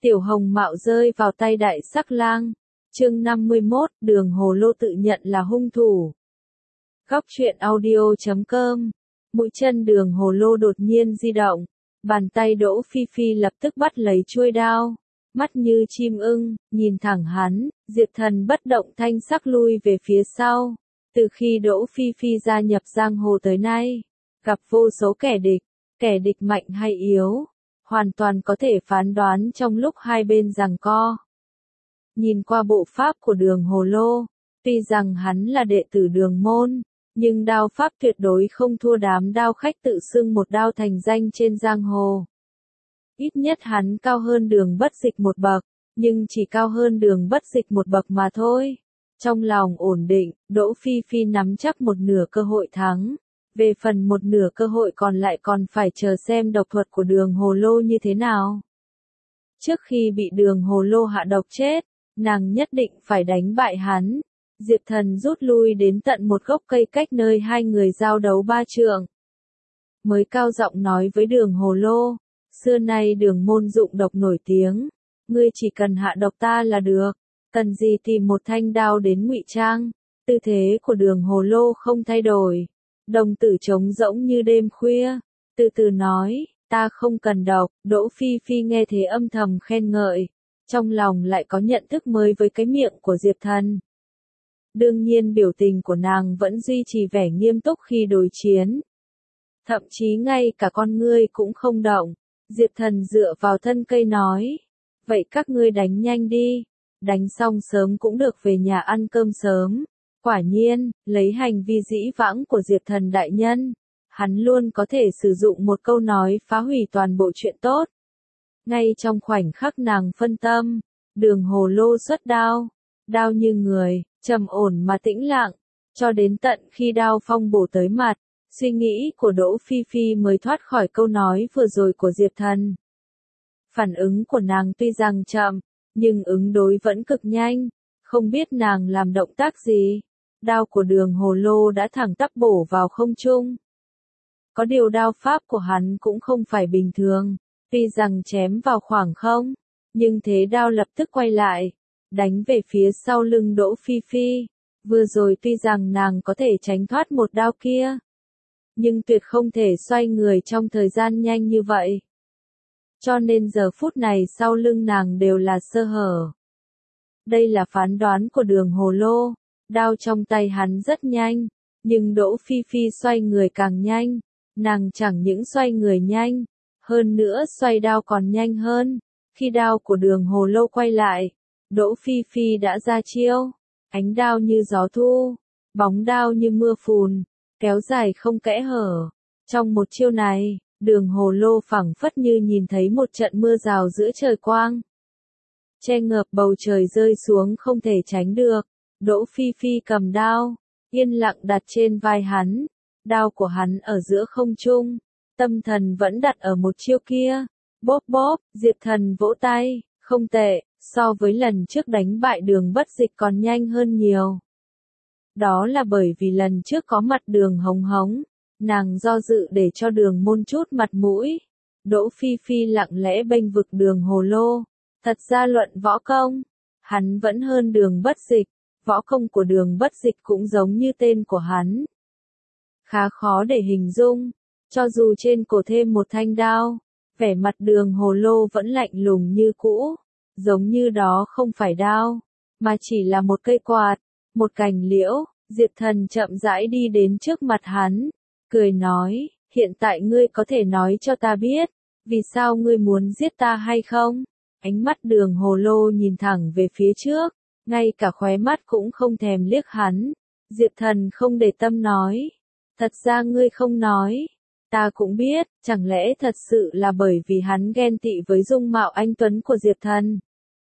Tiểu Hồng Mạo rơi vào tay Đại Sắc Lang. Chương 51, Đường Hồ Lô tự nhận là hung thủ. Góc truyện audio.com. Mũi chân Đường Hồ Lô đột nhiên di động, bàn tay Đỗ Phi Phi lập tức bắt lấy chuôi đao, mắt như chim ưng, nhìn thẳng hắn. Diệp Thần bất động thanh sắc lui về phía sau. Từ khi Đỗ Phi Phi gia nhập giang hồ tới nay, gặp vô số kẻ địch mạnh hay yếu, hoàn toàn có thể phán đoán trong lúc hai bên giằng co. Nhìn qua bộ pháp của Đường Hồ Lô, tuy rằng hắn là đệ tử Đường môn, nhưng đao pháp tuyệt đối không thua đám đao khách tự xưng một đao thành danh trên giang hồ. Ít nhất hắn cao hơn Đường Bất Dịch một bậc, nhưng chỉ cao hơn Đường Bất Dịch một bậc mà thôi. Trong lòng ổn định, Đỗ Phi Phi nắm chắc một nửa cơ hội thắng. Về phần một nửa cơ hội còn lại còn phải chờ xem độc thuật của Đường Hồ Lô như thế nào. Trước khi bị Đường Hồ Lô hạ độc chết, nàng nhất định phải đánh bại hắn. Diệp Thần rút lui đến tận một gốc cây cách nơi hai người giao đấu 3 trượng. Mới cao giọng nói với Đường Hồ Lô, xưa nay Đường môn dụng độc nổi tiếng, ngươi chỉ cần hạ độc ta là được, cần gì tìm một thanh đao đến ngụy trang. Tư thế của Đường Hồ Lô không thay đổi, đồng tử trống rỗng như đêm khuya, từ từ nói, ta không cần độc. Đỗ Phi Phi nghe thế âm thầm khen ngợi, trong lòng lại có nhận thức mới với cái miệng của Diệp Thần. Đương nhiên biểu tình của nàng vẫn duy trì vẻ nghiêm túc khi đối chiến. Thậm chí ngay cả con ngươi cũng không động. Diệp Thần dựa vào thân cây nói, vậy các ngươi đánh nhanh đi, đánh xong sớm cũng được về nhà ăn cơm sớm. Quả nhiên, lấy hành vi dĩ vãng của Diệp Thần đại nhân, hắn luôn có thể sử dụng một câu nói phá hủy toàn bộ chuyện tốt. Ngay trong khoảnh khắc nàng phân tâm, Đường Hồ Lô xuất đao, đao như người, trầm ổn mà tĩnh lặng, cho đến tận khi đao phong bổ tới mặt, suy nghĩ của Đỗ Phi Phi mới thoát khỏi câu nói vừa rồi của Diệp Thần. Phản ứng của nàng tuy rằng chậm, nhưng ứng đối vẫn cực nhanh, không biết nàng làm động tác gì. Đao của Đường Hồ Lô đã thẳng tắp bổ vào không trung. Có điều đao pháp của hắn cũng không phải bình thường, tuy rằng chém vào khoảng không, nhưng thế đao lập tức quay lại, đánh về phía sau lưng Đỗ Phi Phi. Vừa rồi tuy rằng nàng có thể tránh thoát một đao kia, nhưng tuyệt không thể xoay người trong thời gian nhanh như vậy. Cho nên giờ phút này sau lưng nàng đều là sơ hở. Đây là phán đoán của Đường Hồ Lô. Đao trong tay hắn rất nhanh, nhưng Đỗ Phi Phi xoay người càng nhanh. Nàng chẳng những xoay người nhanh, hơn nữa xoay đao còn nhanh hơn. Khi đao của Đường Hồ Lô quay lại, Đỗ Phi Phi đã ra chiêu. Ánh đao như gió thu, bóng đao như mưa phùn, kéo dài không kẽ hở. Trong một chiêu này, Đường Hồ Lô phảng phất như nhìn thấy một trận mưa rào giữa trời quang. Che ngợp bầu trời rơi xuống không thể tránh được. Đỗ Phi Phi cầm đao, yên lặng đặt trên vai hắn. Đao của hắn ở giữa không trung, tâm thần vẫn đặt ở một chiêu kia. Bóp bóp, Diệp Thần vỗ tay, không tệ, so với lần trước đánh bại Đường Bất Dịch còn nhanh hơn nhiều. Đó là bởi vì lần trước có mặt Đường Hống Hống, nàng do dự để cho Đường môn chút mặt mũi. Đỗ Phi Phi lặng lẽ bênh vực Đường Hồ Lô. Thật ra luận võ công, hắn vẫn hơn Đường Bất Dịch. Võ công của Đường Bất Dịch cũng giống như tên của hắn. Khá khó để hình dung, cho dù trên cổ thêm một thanh đao, vẻ mặt Đường Hồ Lô vẫn lạnh lùng như cũ, giống như đó không phải đao, mà chỉ là một cây quạt, một cành liễu. Diệp Thần chậm rãi đi đến trước mặt hắn, cười nói, hiện tại ngươi có thể nói cho ta biết, vì sao ngươi muốn giết ta hay không? Ánh mắt Đường Hồ Lô nhìn thẳng về phía trước, ngay cả khóe mắt cũng không thèm liếc hắn. Diệp Thần không để tâm nói, thật ra ngươi không nói, ta cũng biết, chẳng lẽ thật sự là bởi vì hắn ghen tị với dung mạo anh tuấn của Diệp Thần.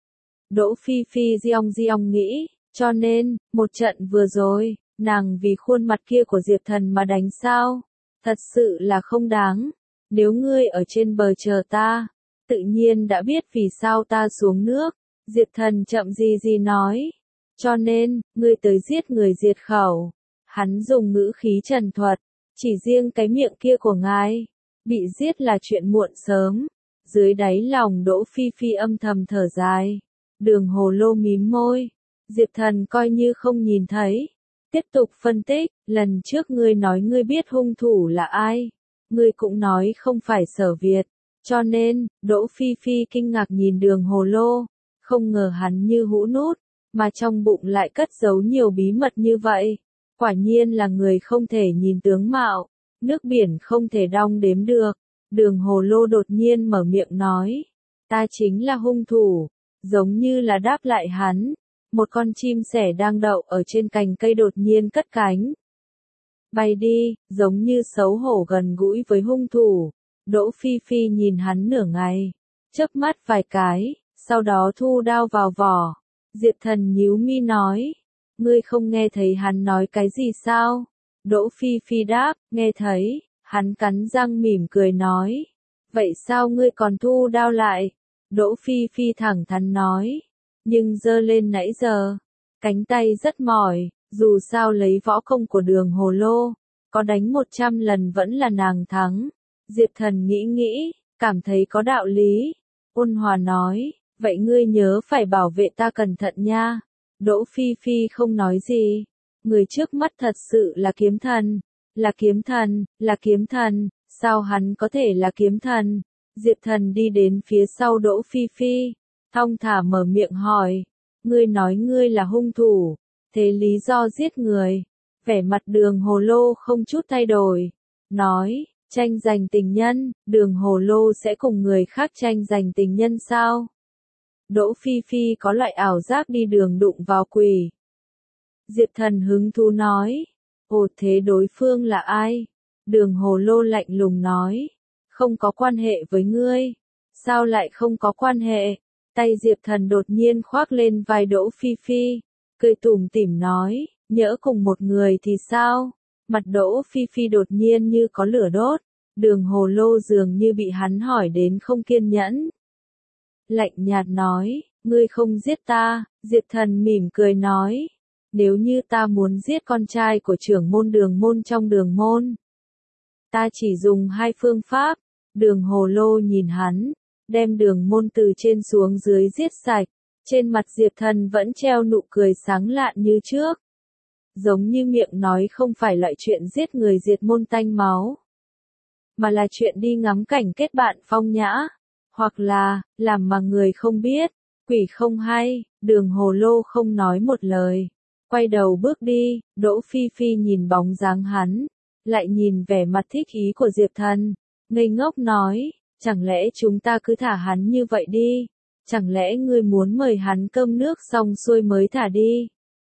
Đỗ Phi Phi giong nghĩ, cho nên, một trận vừa rồi, nàng vì khuôn mặt kia của Diệp Thần mà đánh sao? Thật sự là không đáng. Nếu ngươi ở trên bờ chờ ta, tự nhiên đã biết vì sao ta xuống nước. Diệp Thần chậm gì nói, cho nên, ngươi tới giết người diệt khẩu. Hắn dùng ngữ khí trần thuật, chỉ riêng cái miệng kia của ngài, bị giết là chuyện muộn sớm. Dưới đáy lòng Đỗ Phi Phi âm thầm thở dài. Đường Hồ Lô mím môi. Diệp Thần coi như không nhìn thấy. Tiếp tục phân tích, lần trước ngươi nói ngươi biết hung thủ là ai. Ngươi cũng nói không phải Sở Việt. Cho nên, Đỗ Phi Phi kinh ngạc nhìn Đường Hồ Lô. Không ngờ hắn như hũ nút, mà trong bụng lại cất giấu nhiều bí mật như vậy. Quả nhiên là người không thể nhìn tướng mạo. Nước biển không thể đong đếm được. Đường Hồ Lô đột nhiên mở miệng nói. Ta chính là hung thủ. Giống như là đáp lại hắn. Một con chim sẻ đang đậu ở trên cành cây đột nhiên cất cánh. Bay đi, giống như xấu hổ gần gũi với hung thủ. Đỗ Phi Phi nhìn hắn nửa ngày. Chớp mắt vài cái, sau đó thu đao vào vỏ. Diệp Thần nhíu mi nói. Ngươi không nghe thấy hắn nói cái gì sao? Đỗ Phi Phi đáp, nghe thấy. Hắn cắn răng mỉm cười nói. Vậy sao ngươi còn thu đao lại? Đỗ Phi Phi thẳng thắn nói. Nhưng giơ lên nãy giờ. Cánh tay rất mỏi, dù sao lấy võ công của Đường Hồ Lô. Có đánh 100 lần vẫn là nàng thắng. Diệp Thần nghĩ nghĩ, cảm thấy có đạo lý. Ôn hòa nói, vậy ngươi nhớ phải bảo vệ ta cẩn thận nha. Đỗ Phi Phi không nói gì. Người trước mắt thật sự là kiếm thần. Là kiếm thần, là kiếm thần, sao hắn có thể là kiếm thần? Diệp Thần đi đến phía sau Đỗ Phi Phi, thong thả mở miệng hỏi, ngươi nói ngươi là hung thủ, thế lý do giết người? Vẻ mặt Đường Hồ Lô không chút thay đổi, nói, tranh giành tình nhân, Đường Hồ Lô sẽ cùng người khác tranh giành tình nhân sao? Đỗ Phi Phi có loại ảo giác đi đường đụng vào quỷ. Diệp Thần hứng thú nói. Ồ thế đối phương là ai? Đường Hồ Lô lạnh lùng nói. Không có quan hệ với ngươi. Sao lại không có quan hệ? Tay Diệp Thần đột nhiên khoác lên vai Đỗ Phi Phi. Cười tủm tỉm nói. Nhỡ cùng một người thì sao? Mặt Đỗ Phi Phi đột nhiên như có lửa đốt. Đường Hồ Lô dường như bị hắn hỏi đến không kiên nhẫn. Lạnh nhạt nói. Ngươi không giết ta. Diệp Thần mỉm cười nói. Nếu như ta muốn giết con trai của trưởng môn Đường môn trong Đường môn, ta chỉ dùng 2 phương pháp. Đường Hồ Lô nhìn hắn, đem Đường môn từ trên xuống dưới giết sạch. Trên mặt Diệp Thần vẫn treo nụ cười sáng lạn như trước. Giống như miệng nói không phải loại chuyện giết người diệt môn tanh máu, mà là chuyện đi ngắm cảnh kết bạn phong nhã, hoặc là làm mà người không biết, quỷ không hay. Đường Hồ Lô không nói một lời. Quay đầu bước đi, Đỗ Phi Phi nhìn bóng dáng hắn, lại nhìn vẻ mặt thích ý của Diệp Thần, ngây ngốc nói, chẳng lẽ chúng ta cứ thả hắn như vậy đi? Chẳng lẽ ngươi muốn mời hắn cơm nước xong xuôi mới thả đi?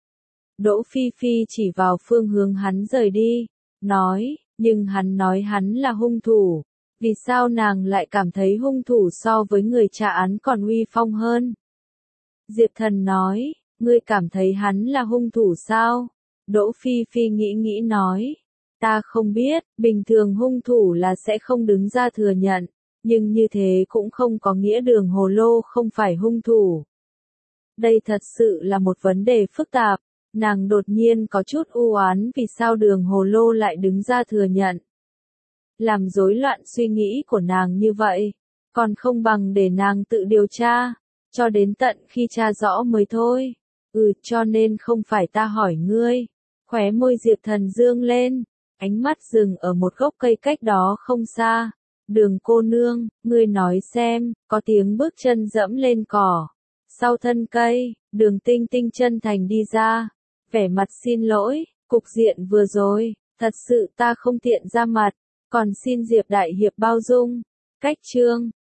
Đỗ Phi Phi chỉ vào phương hướng hắn rời đi, nói, nhưng hắn nói hắn là hung thủ, vì sao nàng lại cảm thấy hung thủ so với người trả án còn uy phong hơn? Diệp Thần nói, ngươi cảm thấy hắn là hung thủ sao? Đỗ Phi Phi nghĩ nghĩ nói. Ta không biết, bình thường hung thủ là sẽ không đứng ra thừa nhận. Nhưng như thế cũng không có nghĩa Đường Hồ Lô không phải hung thủ. Đây thật sự là một vấn đề phức tạp. Nàng đột nhiên có chút u oán vì sao Đường Hồ Lô lại đứng ra thừa nhận. Làm rối loạn suy nghĩ của nàng như vậy. Còn không bằng để nàng tự điều tra. Cho đến tận khi tra rõ mới thôi. Cho nên không phải ta hỏi ngươi. Khóe môi Diệp Thần dương lên. Ánh mắt dừng ở một gốc cây cách đó không xa. Đường cô nương, ngươi nói xem, có tiếng bước chân dẫm lên cỏ. Sau thân cây, Đường Tinh Tinh chân thành đi ra. Vẻ mặt xin lỗi, cục diện vừa rồi, thật sự ta không tiện ra mặt. Còn xin Diệp đại hiệp bao dung. Cách chương